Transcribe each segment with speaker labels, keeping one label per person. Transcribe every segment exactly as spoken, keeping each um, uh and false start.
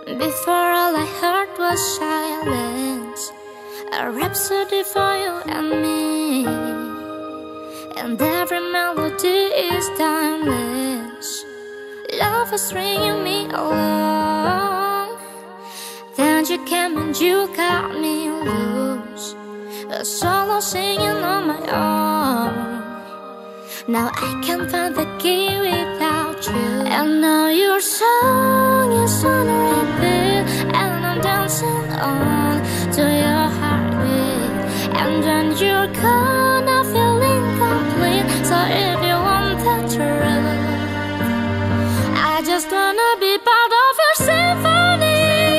Speaker 1: Before all I heard was silence, a rhapsody for you and me, and every melody is timeless. Love is stringing me along. Then you came and you got me loose, a solo singing on my own. Now I can't find the key without you. And now your song is on repeat, and I'm dancing on to your heartbeat. And when you're gone, I feel incomplete. So if you want the truth, I just wanna be part of your symphony.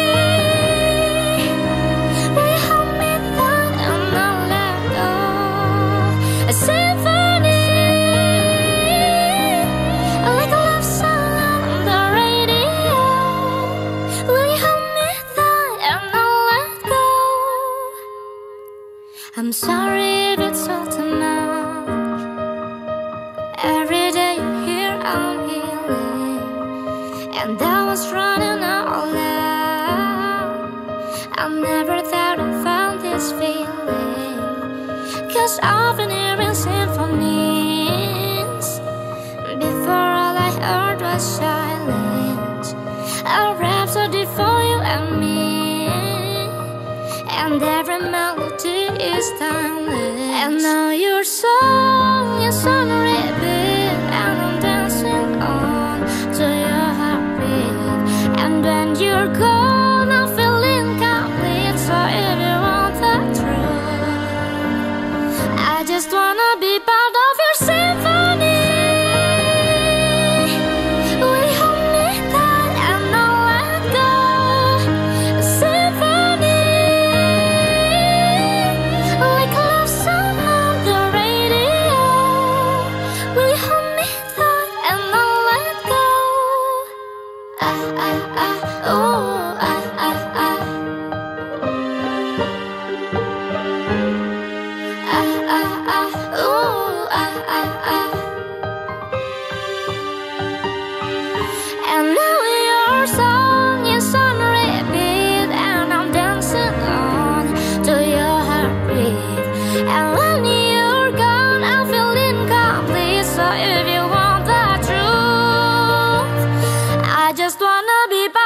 Speaker 1: Will you hold me tight and not let go? A symphony, like a love song on the radio. Will you hold me tight and not let go? I'm sorry if it's all too much. Every day you're here, I'm healing, and I was running out loud. I never thought I'd find this feeling, 'cause I've been hearing symphonies. Before all I heard was silence, a rhapsody for you and me, and every melody is timeless. And now your song is on repeat, and I'm dancing on to your heartbeat. And when you're gone, I feel incomplete. So if you want the truth, I just wanna be part of your symphony. Will you hold me tight and not let go? A symphony, like a love song on the radio. Will you hold me tight and not let go? Ah, ah, ah, oh, ah, ah, ah. Ah, ah, ah, oh, ah, ah, ah. And now your song is on repeat, and I'm dancing on to your heartbeat. And when you're gone, I feel incomplete. So if you want the truth, I just wanna be